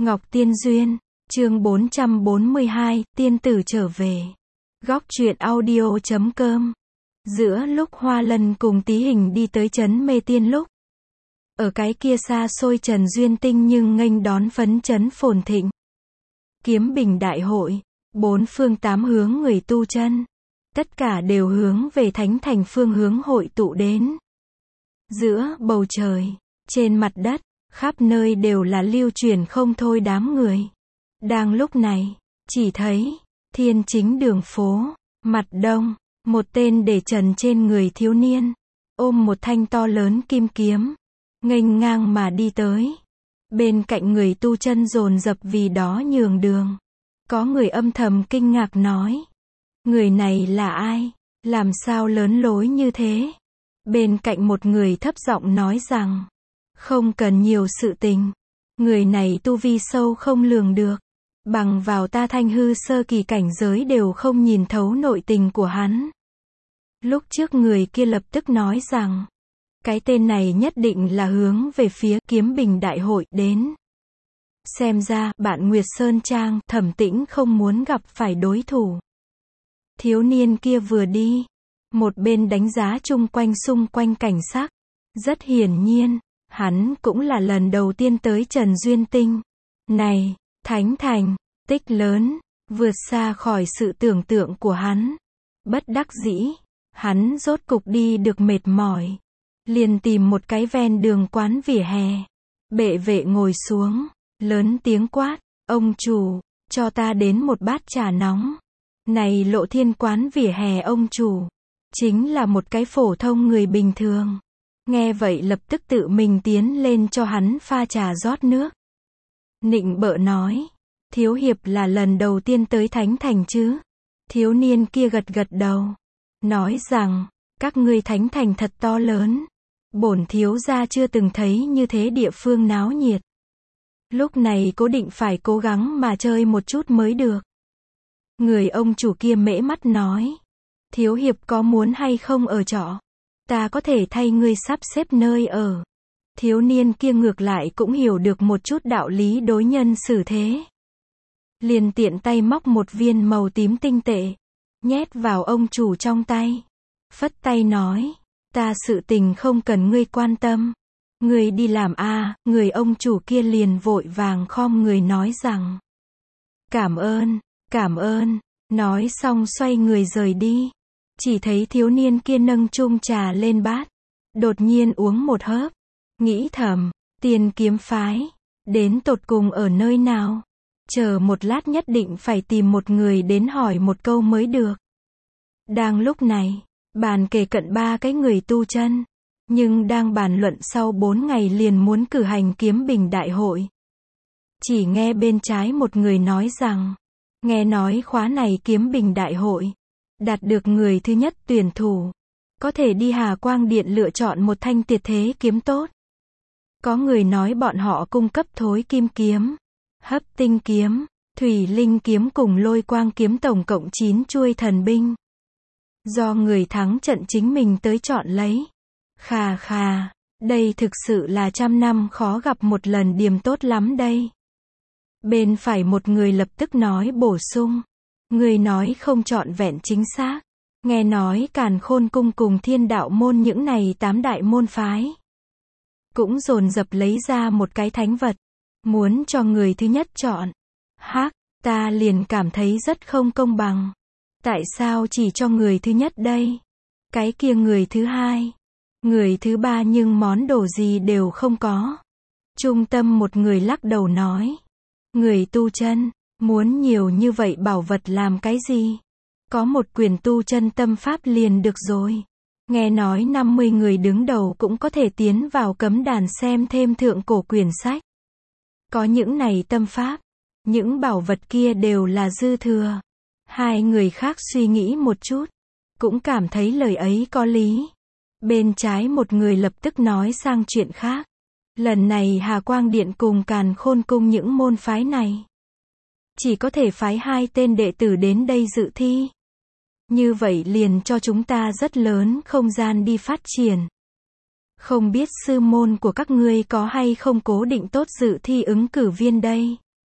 Ngọc Tiên Duyên, chương 442, tiên tử trở về. Góc truyện audio.com. Giữa lúc Hoa Lân cùng Tí Hình đi tới trấn Mê Tiên lúc, ở cái kia xa xôi Trần Duyên Tinh nhưng nghênh đón phấn chấn phồn thịnh. Kiếm Bình Đại Hội, bốn phương tám hướng người tu chân, tất cả đều hướng về Thánh Thành phương hướng hội tụ đến. Giữa bầu trời, trên mặt đất, khắp nơi đều là lưu truyền không thôi đám người. Đang lúc này, chỉ thấy, Thiên Chính đường phố, mặt đông, một tên để trần trên người thiếu niên, ôm một thanh to lớn kim kiếm, nghênh ngang mà đi tới. Bên cạnh người tu chân dồn dập vì đó nhường đường. Có người âm thầm kinh ngạc nói, người này là ai, làm sao lớn lối như thế? Bên cạnh một người thấp giọng nói rằng, không cần nhiều sự tình, người này tu vi sâu không lường được, bằng vào ta Thanh hư sơ kỳ cảnh giới đều không nhìn thấu nội tình của hắn. Lúc trước người kia lập tức nói rằng, cái tên này nhất định là hướng về phía Kiếm Bình Đại Hội đến. Xem ra, bạn Nguyệt Sơn Trang, Thẩm Tĩnh không muốn gặp phải đối thủ. Thiếu niên kia vừa đi, một bên đánh giá chung quanh xung quanh cảnh sắc. Rất hiển nhiên, hắn cũng là lần đầu tiên tới Trần Duyên Tinh. Này, Thánh Thành, tích lớn, vượt xa khỏi sự tưởng tượng của hắn. Bất đắc dĩ, hắn rốt cục đi được mệt mỏi. Liền tìm một cái ven đường quán vỉa hè. Bệ vệ ngồi xuống, lớn tiếng quát, ông chủ, cho ta đến một bát trà nóng. Này Lộ Thiên quán vỉa hè ông chủ, chính là một cái phổ thông người bình thường. Nghe vậy lập tức tự mình tiến lên cho hắn pha trà rót nước. Nịnh bợ nói, thiếu hiệp là lần đầu tiên tới Thánh Thành chứ? Thiếu niên kia gật gật đầu, nói rằng, các ngươi Thánh Thành thật to lớn. Bổn thiếu gia chưa từng thấy như thế địa phương náo nhiệt. Lúc này cố định phải cố gắng mà chơi một chút mới được. Người ông chủ kia mễ mắt nói, thiếu hiệp có muốn hay không ở trọ? Ta có thể thay ngươi sắp xếp nơi ở. Thiếu niên kia ngược lại cũng hiểu được một chút đạo lý đối nhân xử thế. Liền tiện tay móc một viên màu tím tinh tệ, nhét vào ông chủ trong tay. Phất tay nói, ta sự tình không cần ngươi quan tâm. Ngươi đi làm a. Người ông chủ kia liền vội vàng khom người nói rằng, cảm ơn, nói xong xoay người rời đi. Chỉ thấy thiếu niên kia nâng chung trà lên bát, đột nhiên uống một hớp, nghĩ thầm, Tiên Kiếm phái, đến tột cùng ở nơi nào? Chờ một lát nhất định phải tìm một người đến hỏi một câu mới được. Đang lúc này, bàn kề cận ba cái người tu chân, nhưng đang bàn luận sau 4 ngày liền muốn cử hành Kiếm Bình Đại Hội. Chỉ nghe bên trái một người nói rằng, nghe nói khóa này Kiếm Bình Đại Hội, đạt được người thứ nhất tuyển thủ, có thể đi Hà Quang Điện lựa chọn một thanh tuyệt thế kiếm tốt. Có người nói bọn họ cung cấp Thối Kim Kiếm, Hấp Tinh Kiếm, Thủy Linh Kiếm cùng Lôi Quang Kiếm tổng cộng 9 chuôi thần binh. Do người thắng trận chính mình tới chọn lấy. Khà, đây thực sự là trăm năm khó gặp một lần điểm tốt lắm đây. Bên phải một người lập tức nói bổ sung, người nói không trọn vẹn chính xác. Nghe nói Càn Khôn Cung cùng Thiên Đạo Môn những này 8 đại môn phái cũng dồn dập lấy ra một cái thánh vật, muốn cho người thứ nhất chọn. Hắc, ta liền cảm thấy rất không công bằng. Tại sao chỉ cho người thứ nhất đây? Cái kia người thứ hai, người thứ ba nhưng món đồ gì đều không có. Trung tâm một người lắc đầu nói, người tu chân, muốn nhiều như vậy bảo vật làm cái gì? Có một quyển tu chân tâm pháp liền được rồi. Nghe nói 50 người đứng đầu cũng có thể tiến vào cấm đàn xem thêm thượng cổ quyển sách. Có những này tâm pháp, những bảo vật kia đều là dư thừa. Hai người khác suy nghĩ một chút, cũng cảm thấy lời ấy có lý. Bên trái một người lập tức nói sang chuyện khác. Lần này Hà Quang Điện cùng Càn Khôn Cung những môn phái này, chỉ có thể phái 2 tên đệ tử đến đây dự thi. Như vậy liền cho chúng ta rất lớn không gian đi phát triển. Không biết sư môn của các ngươi có hay không cố định tốt dự thi ứng cử viên đây?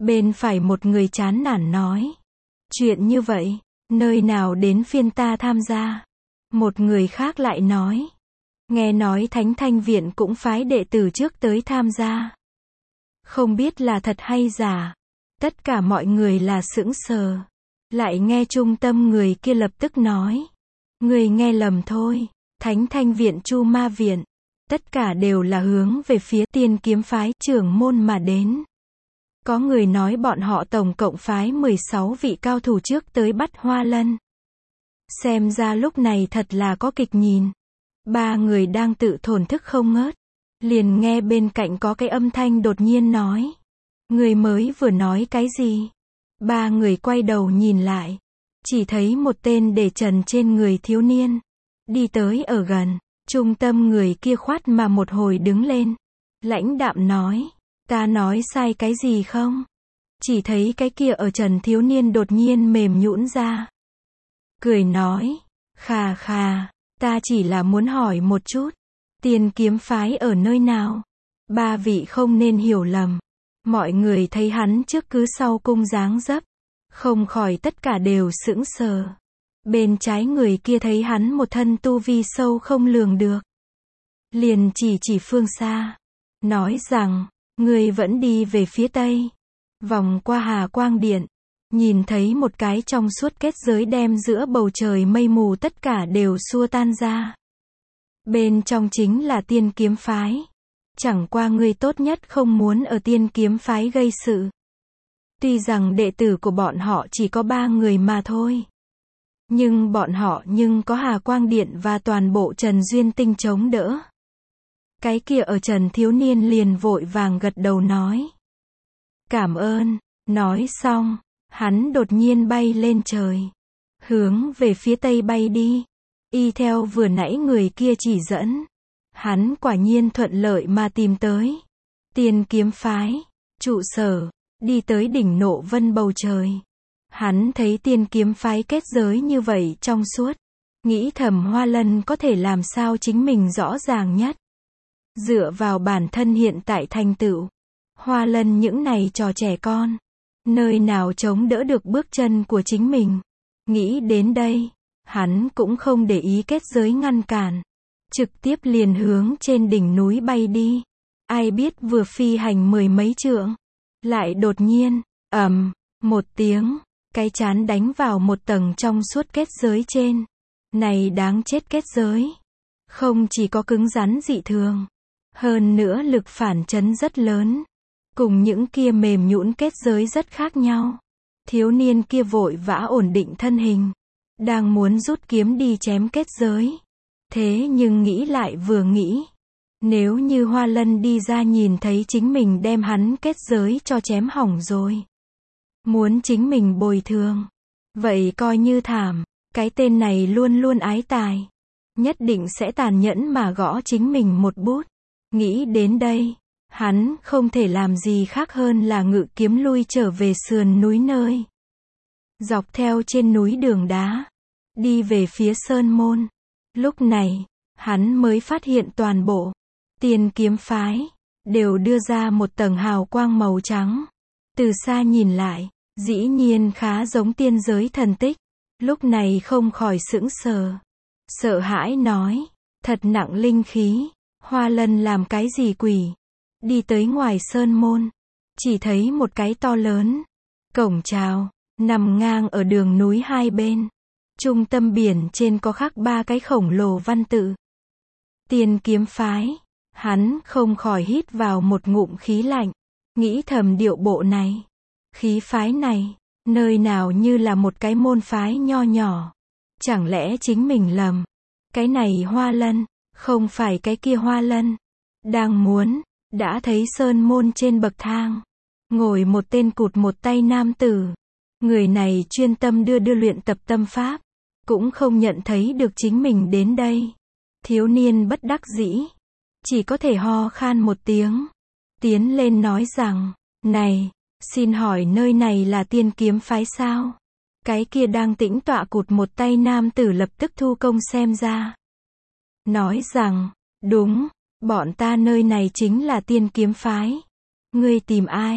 Bên phải một người chán nản nói. Chuyện như vậy, nơi nào đến phiên ta tham gia? Một người khác lại nói. Nghe nói Thánh Thanh Viện cũng phái đệ tử trước tới tham gia. Không biết là thật hay giả. Tất cả mọi người là sững sờ. Lại nghe trung tâm người kia lập tức nói. Người nghe lầm thôi. Thánh Thanh Viện Chu Ma Viện. Tất cả đều là hướng về phía Tiên Kiếm phái trưởng môn mà đến. Có người nói bọn họ tổng cộng phái 16 vị cao thủ trước tới bắt Hoa Lân. Xem ra lúc này thật là có kịch nhìn. Ba người đang tự thổn thức không ngớt. Liền nghe bên cạnh có cái âm thanh đột nhiên nói. Người mới vừa nói cái gì? Ba người quay đầu nhìn lại. Chỉ thấy một tên để trần trên người thiếu niên. Đi tới ở gần. Trung tâm người kia khoát mà một hồi đứng lên. Lãnh đạm nói. Ta nói sai cái gì không? Chỉ thấy cái kia ở trần thiếu niên đột nhiên mềm nhũn ra. Cười nói. Khà khà. Ta chỉ là muốn hỏi một chút. Tiên Kiếm phái ở nơi nào? Ba vị không nên hiểu lầm. Mọi người thấy hắn trước cứ sau cung dáng dấp. Không khỏi tất cả đều sững sờ. Bên trái người kia thấy hắn một thân tu vi sâu không lường được. Liền chỉ phương xa. Nói rằng, người vẫn đi về phía tây. Vòng qua Hà Quang Điện. Nhìn thấy một cái trong suốt kết giới đem giữa bầu trời mây mù tất cả đều xua tan ra. Bên trong chính là Tiên Kiếm phái. Chẳng qua ngươi tốt nhất không muốn ở Tiên Kiếm phái gây sự. Tuy rằng đệ tử của bọn họ chỉ có 3 người mà thôi. Nhưng bọn họ có Hà Quang Điện và toàn bộ Trần Duyên Tinh chống đỡ. Cái kia ở Trần thiếu niên liền vội vàng gật đầu nói. Cảm ơn. Nói xong, hắn đột nhiên bay lên trời. Hướng về phía tây bay đi. Y theo vừa nãy người kia chỉ dẫn. Hắn quả nhiên thuận lợi mà tìm tới. Tiên Kiếm phái. Trụ sở. Đi tới đỉnh Nộ Vân bầu trời. Hắn thấy Tiên Kiếm phái kết giới như vậy trong suốt. Nghĩ thầm Hoa Lân có thể làm sao chính mình rõ ràng nhất. Dựa vào bản thân hiện tại thành tựu. Hoa Lân những này trò trẻ con. Nơi nào chống đỡ được bước chân của chính mình. Nghĩ đến đây. Hắn cũng không để ý kết giới ngăn cản. Trực tiếp liền hướng trên đỉnh núi bay đi. Ai biết vừa phi hành 10 mấy trượng. Lại đột nhiên, một tiếng. Cái chán đánh vào một tầng trong suốt kết giới trên. Này đáng chết kết giới. Không chỉ có cứng rắn dị thường. Hơn nữa lực phản chấn rất lớn. Cùng những kia mềm nhũn kết giới rất khác nhau. Thiếu niên kia vội vã ổn định thân hình. Đang muốn rút kiếm đi chém kết giới. Thế nhưng nghĩ lại vừa nghĩ. Nếu như Hoa Lân đi ra nhìn thấy chính mình đem hắn kết giới cho chém hỏng rồi. Muốn chính mình bồi thường. Vậy coi như thảm. Cái tên này luôn luôn ái tài. Nhất định sẽ tàn nhẫn mà gõ chính mình một bút. Nghĩ đến đây. Hắn không thể làm gì khác hơn là ngự kiếm lui trở về sườn núi nơi. Dọc theo trên núi đường đá. Đi về phía Sơn Môn. Lúc này, hắn mới phát hiện toàn bộ Tiên Kiếm phái đều đưa ra một tầng hào quang màu trắng. Từ xa nhìn lại, dĩ nhiên khá giống tiên giới thần tích. Lúc này không khỏi sững sờ. Sợ hãi nói, thật nặng linh khí. Hoa Lân làm cái gì quỷ? Đi tới ngoài Sơn Môn, chỉ thấy một cái to lớn cổng chào nằm ngang ở đường núi hai bên. Trung tâm biển trên có khắc 3 cái khổng lồ văn tự. Tiên Kiếm phái. Hắn không khỏi hít vào một ngụm khí lạnh. Nghĩ thầm điệu bộ này. Khí phái này. Nơi nào như là một cái môn phái nho nhỏ. Chẳng lẽ chính mình lầm. Cái này Hoa Lân. Không phải cái kia Hoa Lân. Đang muốn. Đã thấy Sơn Môn trên bậc thang. Ngồi một tên cụt một tay nam tử. Người này chuyên tâm đưa luyện tập tâm pháp. Cũng không nhận thấy được chính mình đến đây. Thiếu niên bất đắc dĩ. Chỉ có thể ho khan một tiếng. Tiến lên nói rằng, này, xin hỏi nơi này là Tiên Kiếm phái sao? Cái kia đang tĩnh tọa cụt một tay nam tử lập tức thu công xem ra. Nói rằng, đúng, bọn ta nơi này chính là Tiên Kiếm phái. Ngươi tìm ai?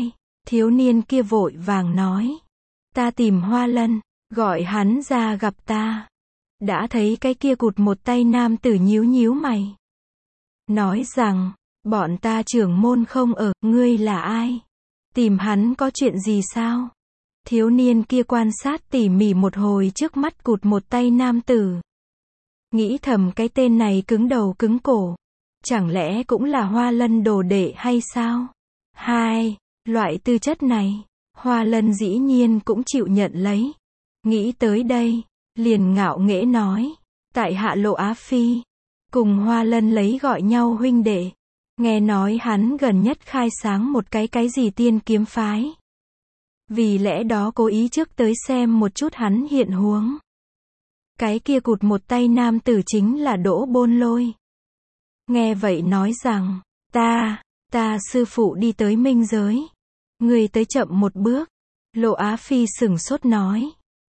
Thiếu niên kia vội vàng nói. Ta tìm Hoa Lân, gọi hắn ra gặp ta. Đã thấy cái kia cụt một tay nam tử nhíu nhíu mày. Nói rằng, bọn ta trưởng môn không ở, ngươi là ai? Tìm hắn có chuyện gì sao? Thiếu niên kia quan sát tỉ mỉ một hồi trước mắt cụt một tay nam tử. Nghĩ thầm cái tên này cứng đầu cứng cổ. Chẳng lẽ cũng là Hoa Lân đồ đệ hay sao? Loại tư chất này, Hoa Lân dĩ nhiên cũng chịu nhận lấy. Nghĩ tới đây, liền ngạo nghễ nói, tại hạ Lộ Á Phi, cùng Hoa Lân lấy gọi nhau huynh đệ. Nghe nói hắn gần nhất khai sáng một cái gì tiên kiếm phái. Vì lẽ đó cố ý trước tới xem một chút hắn hiện huống. Cái kia cụt một tay nam tử chính là Đỗ Bôn Lôi. Nghe vậy nói rằng, ta sư phụ đi tới minh giới. Người tới chậm một bước. Lộ Á Phi sửng sốt nói.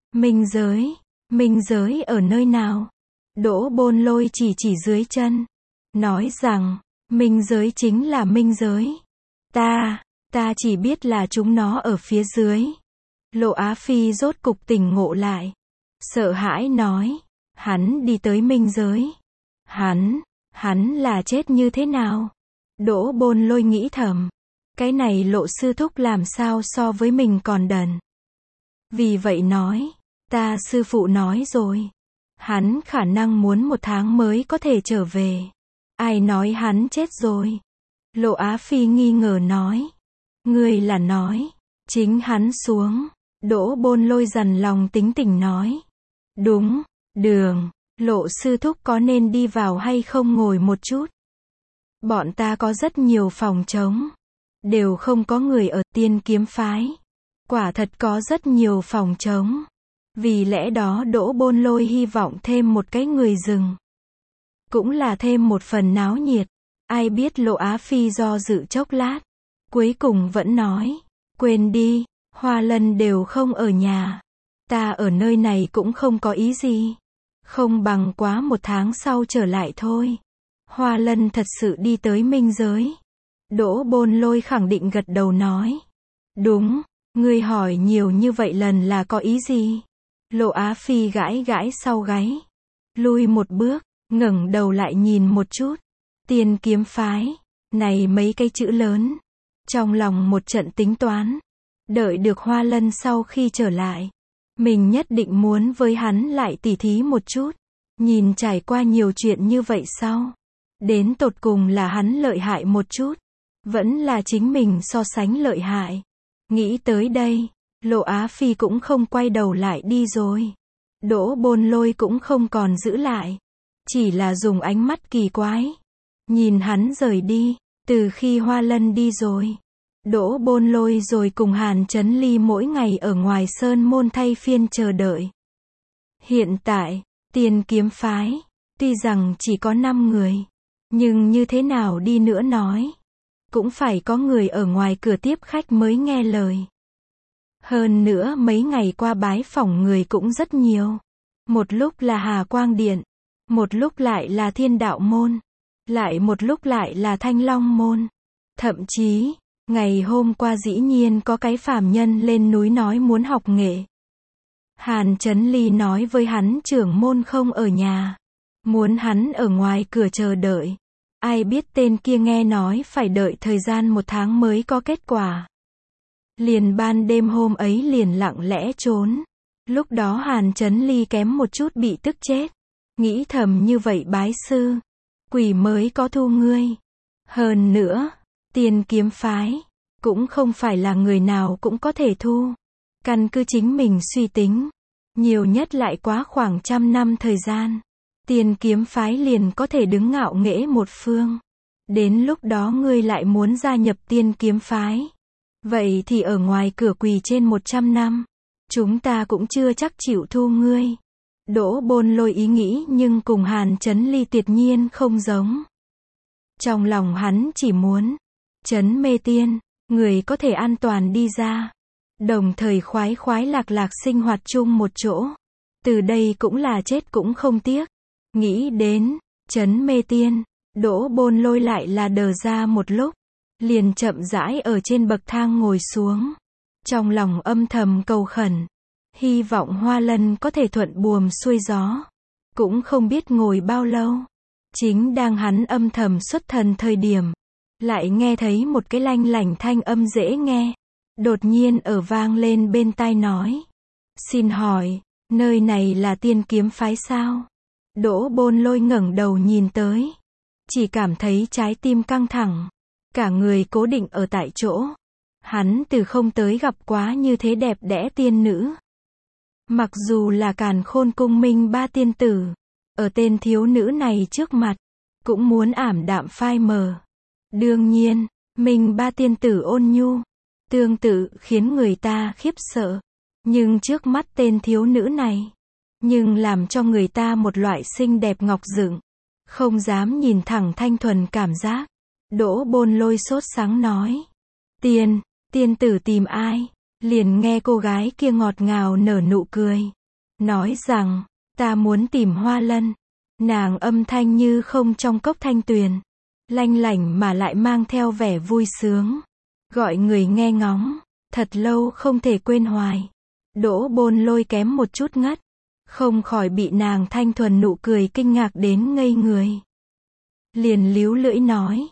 Minh giới ở nơi nào? Đỗ Bôn Lôi chỉ dưới chân. Nói rằng, minh giới chính là minh giới. Ta chỉ biết là chúng nó ở phía dưới. Lộ Á Phi rốt cục tỉnh ngộ lại. Sợ hãi nói, hắn đi tới minh giới. Hắn là chết như thế nào? Đỗ Bôn Lôi nghĩ thầm. Cái này Lộ sư thúc làm sao so với mình còn đần. Vì vậy nói, ta sư phụ nói rồi. Hắn khả năng muốn 1 tháng mới có thể trở về. Ai nói hắn chết rồi? Lộ Á Phi nghi ngờ nói. Ngươi là nói, chính hắn xuống. Đỗ Bôn Lôi dằn lòng tính tình nói. Đúng, Đường, Lộ sư thúc có nên đi vào hay không ngồi một chút? Bọn ta có rất nhiều phòng trống. Đều không có người ở tiên kiếm phái. Quả thật có rất nhiều phòng trống. Vì lẽ đó Đỗ Bôn Lôi hy vọng thêm một cái người dừng. Cũng là thêm một phần náo nhiệt. Ai biết Lộ Á Phi do dự chốc lát. Cuối cùng vẫn nói. Quên đi, Hoa Lân đều không ở nhà. Ta ở nơi này cũng không có ý gì. Không bằng quá 1 tháng sau trở lại thôi. Hoa Lân thật sự đi tới minh giới. Đỗ Bôn Lôi khẳng định gật đầu nói. Đúng, ngươi hỏi nhiều như vậy lần là có ý gì? Lộ Á Phi gãi sau gáy. Lui một bước, ngẩng đầu lại nhìn một chút. Tiên kiếm phái. Này mấy cái chữ lớn. Trong lòng một trận tính toán. Đợi được Hoa Lân sau khi trở lại. Mình nhất định muốn với hắn lại tỉ thí một chút. Nhìn trải qua nhiều chuyện như vậy sau. Đến tột cùng là hắn lợi hại một chút. Vẫn là chính mình so sánh lợi hại. Nghĩ tới đây, Lộ Á Phi cũng không quay đầu lại đi rồi. Đỗ Bôn Lôi cũng không còn giữ lại. Chỉ là dùng ánh mắt kỳ quái. Nhìn hắn rời đi. Từ khi Hoa Lân đi rồi. Đỗ Bôn Lôi rồi cùng Hàn Chấn Ly mỗi ngày ở ngoài sơn môn thay phiên chờ đợi. Hiện tại, tiên kiếm phái. Tuy rằng chỉ có 5 người. Nhưng như thế nào đi nữa nói. Cũng phải có người ở ngoài cửa tiếp khách mới nghe lời. Hơn nữa mấy ngày qua bái phỏng người cũng rất nhiều. Một lúc là Hà Quang Điện. Một lúc lại là Thiên Đạo Môn. Lại một lúc lại là Thanh Long Môn. Thậm chí, ngày hôm qua dĩ nhiên có cái phàm nhân lên núi nói muốn học nghệ. Hàn Chấn Ly nói với hắn trưởng môn không ở nhà. Muốn hắn ở ngoài cửa chờ đợi. Ai biết tên kia nghe nói phải đợi thời gian 1 tháng mới có kết quả. Liền ban đêm hôm ấy liền lặng lẽ trốn. Lúc đó Hàn Chấn Ly kém một chút bị tức chết. Nghĩ thầm như vậy bái sư. Quỷ mới có thu ngươi. Hơn nữa, tiên kiếm phái. Cũng không phải là người nào cũng có thể thu. Căn cứ chính mình suy tính. Nhiều nhất lại quá khoảng 100 năm thời gian. Tiên kiếm phái liền có thể đứng ngạo nghễ một phương. Đến lúc đó ngươi lại muốn gia nhập tiên kiếm phái. Vậy thì ở ngoài cửa quỳ trên 100 năm. Chúng ta cũng chưa chắc chịu thu ngươi. Đỗ Bôn Lôi ý nghĩ nhưng cùng Hàn Chấn Ly tuyệt nhiên không giống. Trong lòng hắn chỉ muốn. Trấn Mê Tiên. Người có thể an toàn đi ra. Đồng thời khoái lạc sinh hoạt chung một chỗ. Từ đây cũng là chết cũng không tiếc. Nghĩ đến, Trấn Mê Tiên, Đỗ Bôn Lôi lại là đờ ra một lúc. liền chậm rãi ở trên bậc thang ngồi xuống. Trong lòng âm thầm cầu khẩn, hy vọng Hoa Lân có thể thuận buồm xuôi gió. Cũng không biết ngồi bao lâu. Chính đang hắn âm thầm xuất thần thời điểm, lại nghe thấy một cái lanh lảnh thanh âm dễ nghe. Đột nhiên ở vang lên bên tai nói. Xin hỏi, nơi này là Tiên Kiếm phái sao? Đỗ Bôn Lôi ngẩng đầu nhìn tới. Chỉ cảm thấy trái tim căng thẳng. Cả người cố định ở tại chỗ. Hắn từ không tới gặp quá như thế đẹp đẽ tiên nữ. Mặc dù là Càn Khôn cung Minh Ba tiên tử, ở tên thiếu nữ này trước mặt, cũng muốn ảm đạm phai mờ. Đương nhiên, Minh Ba tiên tử ôn nhu, tương tự khiến người ta khiếp sợ. Nhưng trước mắt tên thiếu nữ này, nhưng làm cho người ta một loại xinh đẹp ngọc dựng, không dám nhìn thẳng thanh thuần cảm giác. Đỗ Bôn Lôi sốt sắng nói. Tiên tử tìm ai? Liền nghe cô gái kia ngọt ngào nở nụ cười. Nói rằng, ta muốn tìm Hoa Lân. Nàng âm thanh như không trong cốc thanh tuyền. Lanh lảnh mà lại mang theo vẻ vui sướng. Gọi người nghe ngóng. Thật lâu không thể quên hoài. Đỗ Bôn Lôi kém một chút ngất. Không khỏi bị nàng thanh thuần nụ cười kinh ngạc đến ngây người. Liền líu lưỡi nói.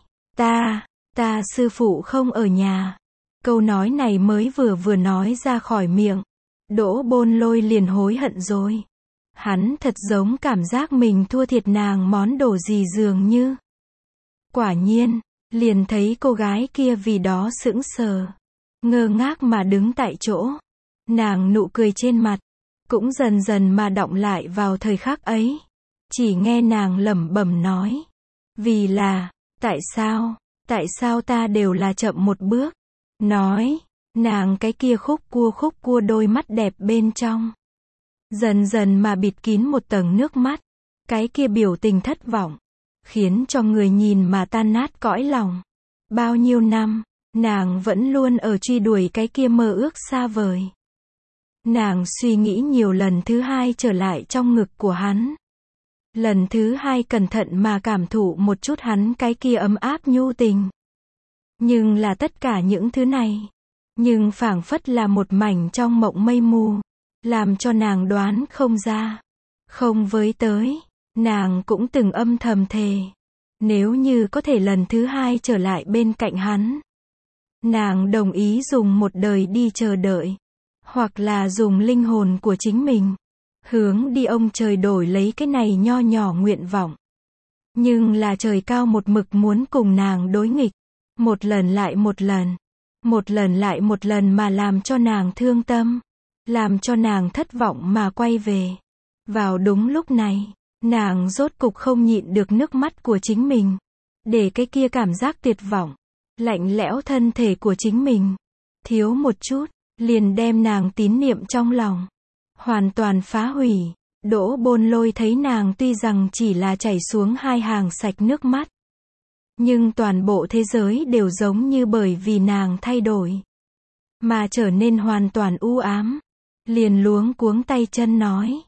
Ta sư phụ không ở nhà. Câu nói này mới vừa nói ra khỏi miệng. Đỗ Bôn Lôi liền hối hận rồi. Hắn thật giống cảm giác mình thua thiệt nàng món đồ gì dường như. Quả nhiên, liền thấy cô gái kia vì đó sững sờ. Ngơ ngác mà đứng tại chỗ. Nàng nụ cười trên mặt, cũng dần dần mà đọng lại vào thời khắc ấy. Chỉ nghe nàng lẩm bẩm nói. Vì là, tại sao ta đều là chậm một bước. Nói, nàng cái kia khúc cua đôi mắt đẹp bên trong. Dần dần mà bịt kín một tầng nước mắt. Cái kia biểu tình thất vọng. Khiến cho người nhìn mà tan nát cõi lòng. Bao nhiêu năm, nàng vẫn luôn ở truy đuổi cái kia mơ ước xa vời. Nàng suy nghĩ nhiều lần thứ hai trở lại trong ngực của hắn. Lần thứ hai cẩn thận mà cảm thụ một chút hắn cái kia ấm áp nhu tình. Nhưng là tất cả những thứ này, nhưng phảng phất là một mảnh trong mộng mây mù, làm cho nàng đoán không ra. Không với tới, nàng cũng từng âm thầm thề, nếu như có thể lần thứ hai trở lại bên cạnh hắn, nàng đồng ý dùng một đời đi chờ đợi, hoặc là dùng linh hồn của chính mình, hướng đi ông trời đổi lấy cái này nho nhỏ nguyện vọng. Nhưng là trời cao một mực muốn cùng nàng đối nghịch. Một lần lại một lần. Một lần lại một lần mà làm cho nàng thương tâm. Làm cho nàng thất vọng mà quay về. Vào đúng lúc này, nàng rốt cục không nhịn được nước mắt của chính mình. Để cái kia cảm giác tuyệt vọng, lạnh lẽo thân thể của chính mình. Thiếu một chút, liền đem nàng tín niệm trong lòng. Hoàn toàn phá hủy. Đỗ Bôn Lôi thấy nàng tuy rằng chỉ là chảy xuống hai hàng sạch nước mắt. Nhưng toàn bộ thế giới đều giống như bởi vì nàng thay đổi. Mà trở nên hoàn toàn u ám. Liền luống cuống tay chân nói.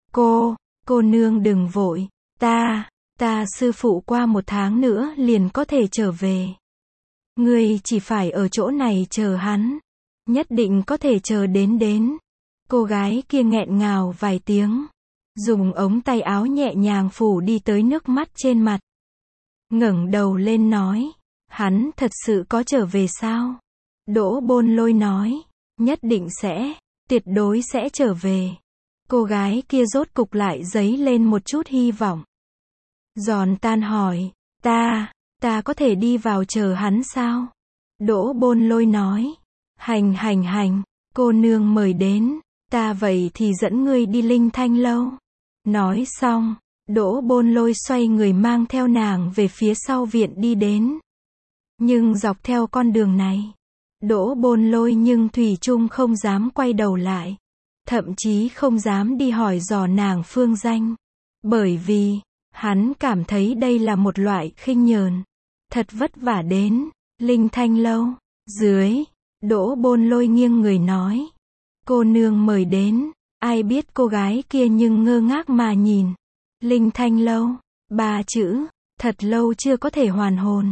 Cô nương đừng vội. Ta sư phụ qua 1 tháng nữa liền có thể trở về. Ngươi chỉ phải ở chỗ này chờ hắn. Nhất định có thể chờ đến. Cô gái kia nghẹn ngào vài tiếng. Dùng ống tay áo nhẹ nhàng phủ đi tới nước mắt trên mặt. Ngẩng đầu lên nói. Hắn thật sự có trở về sao? Đỗ Bôn Lôi nói. Nhất định sẽ. Tuyệt đối sẽ trở về. Cô gái kia rốt cục lại dấy lên một chút hy vọng. Giòn tan hỏi. Ta có thể đi vào chờ hắn sao? Đỗ Bôn Lôi nói. Hành. Cô nương mời đến. Ta vậy thì dẫn ngươi đi Linh Thanh lâu. Nói xong, Đỗ Bôn Lôi xoay người mang theo nàng về phía sau viện đi đến. Nhưng dọc theo con đường này, Đỗ Bôn Lôi nhưng thủy chung không dám quay đầu lại. Thậm chí không dám đi hỏi dò nàng phương danh. Bởi vì, hắn cảm thấy đây là một loại khinh nhờn. Thật vất vả đến, Linh Thanh lâu, dưới, Đỗ Bôn Lôi nghiêng người nói. Cô nương mời đến, ai biết cô gái kia nhưng ngơ ngác mà nhìn. Linh Thanh lâu, 3 chữ, thật lâu chưa có thể hoàn hồn.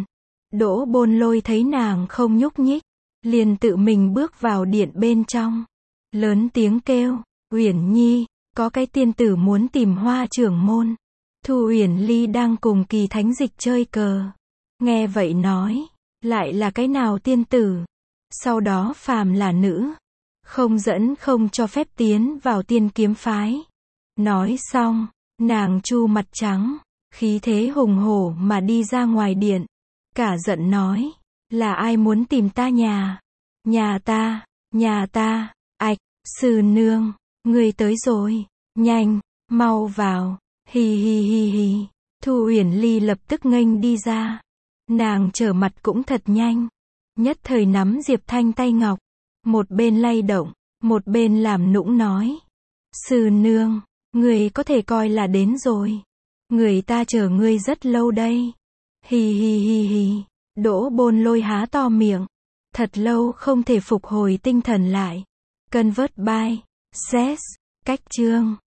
Đỗ Bôn Lôi thấy nàng không nhúc nhích, liền tự mình bước vào điện bên trong, lớn tiếng kêu, Uyển Nhi, có cái tiên tử muốn tìm Hoa trưởng môn. Thu Uyển Ly đang cùng Kỳ Thánh Dịch chơi cờ, nghe vậy nói, lại là cái nào tiên tử? Sau đó phàm là nữ, không dẫn không cho phép tiến vào tiên kiếm phái. Nói xong, nàng chu mặt trắng, khí thế hùng hổ mà đi ra ngoài điện, cả giận nói, là ai muốn tìm ta nhà? Nhà ta, ạch, sư nương, người tới rồi, nhanh, mau vào, hi hi hi hi. Thu Uyển Ly lập tức nghênh đi ra, nàng trở mặt cũng thật nhanh, nhất thời nắm Diệp Thanh tay ngọc, một bên lay động, một bên làm nũng nói, sư nương, người có thể coi là đến rồi, người ta chờ ngươi rất lâu đây, hi hi hi hi. Đỗ Bôn Lôi há to miệng, thật lâu không thể phục hồi tinh thần lại. Convert by Ses, cách chương